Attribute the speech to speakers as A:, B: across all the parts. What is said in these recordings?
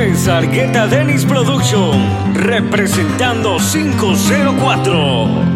A: es Argueta Dennis Production, representando 504.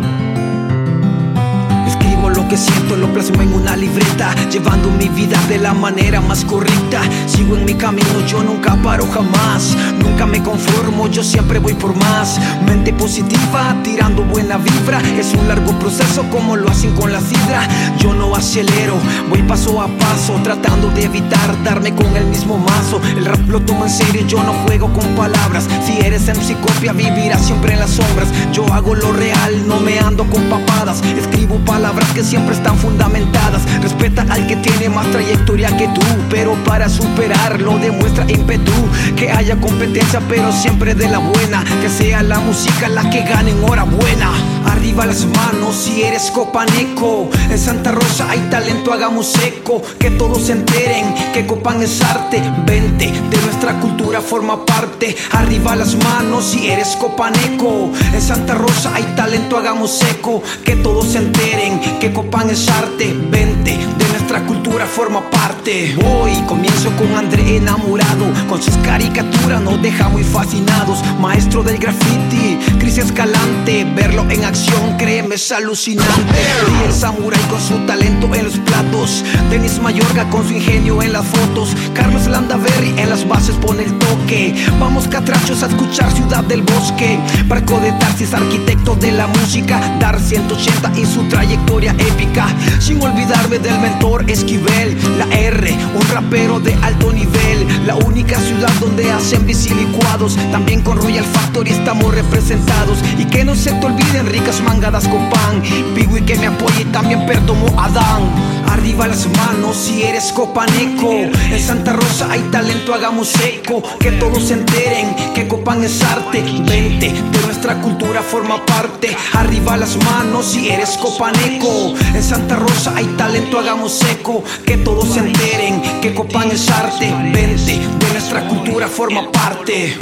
B: Escribo lo que siento, lo plasmo en una libreta, llevando mi vida de la manera más correcta. Sigo en mi camino, yo nunca paro jamás, nunca me conformo, yo siempre voy por más. Mente positiva, tirando buena vibra, es un largo proceso como lo hacen con la sidra. Yo no acelero, voy paso a paso, tratando de evitar darme con el mismo mazo. El rap lo tomo en serio, yo no juego con palabras. Si eres MC copia, vivirás siempre en las sombras. Yo hago lo real, no me ando con papadas. Escribo palabras que siempre están fundamentadas. Respeta al que tiene más trayectoria que tú, pero para superarlo demuestra ímpetu. Que haya competencia, pero siempre de la buena, que sea la música la que gane, enhorabuena. Arriba las manos si eres copaneco. En Santa Rosa hay talento, hagamos eco. Que todos se enteren que Copán es arte. Vente, de nuestra cultura forma parte. Arriba las manos si eres copaneco. En Santa Rosa hay talento, hagamos eco. Que todos se enteren que Copán es arte. Vente, de nuestra cultura forma parte. Hoy comienzo con André enamorado, con sus caricaturas nos deja muy fascinados. Maestro del graffiti, Cris Escalante, verlo en acción, créeme, es alucinante. Y el Samurai con su talento en los platos, Denis Mayorga con su ingenio en las fotos, Carlos Landaverri en las bases pone el toque. Vamos catrachos a escuchar Ciudad del Bosque. Barco de Tarsis, arquitecto de la música, Dar 180 y su trayectoria épica. Sin olvidarme del mentor Esquivel, la R, un rapero de alto nivel. La única ciudad donde hacen bici licuados. También con Royal Factory estamos representados. Y que no se te olviden ricas mangadas con pan. Piwi que me apoye y también Perdomo Adán. Arriba las manos si eres copaneco. En Santa Rosa hay talento, hagamos eco. Que todos se enteren que Copán es arte. Vente, de nuestra cultura forma parte. Arriba las manos si eres copaneco. En Santa Rosa hay talento, hagamos eco. Que todos se enteren que Copán es arte. Vente, de nuestra cultura forma parte.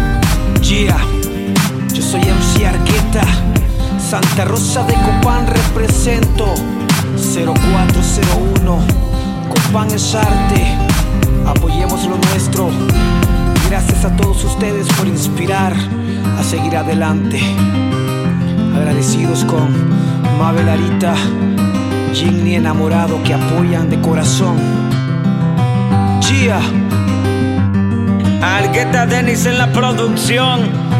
B: Yeah, yo soy MC Argueta, Santa Rosa de Copán represento. 0401, Copán es arte, apoyemos lo nuestro. Gracias a todos ustedes por inspirar a seguir adelante. Agradecidos con Mabel Arita, Ginny enamorado que apoyan de corazón. Gia,
A: Argueta Dennis en la producción.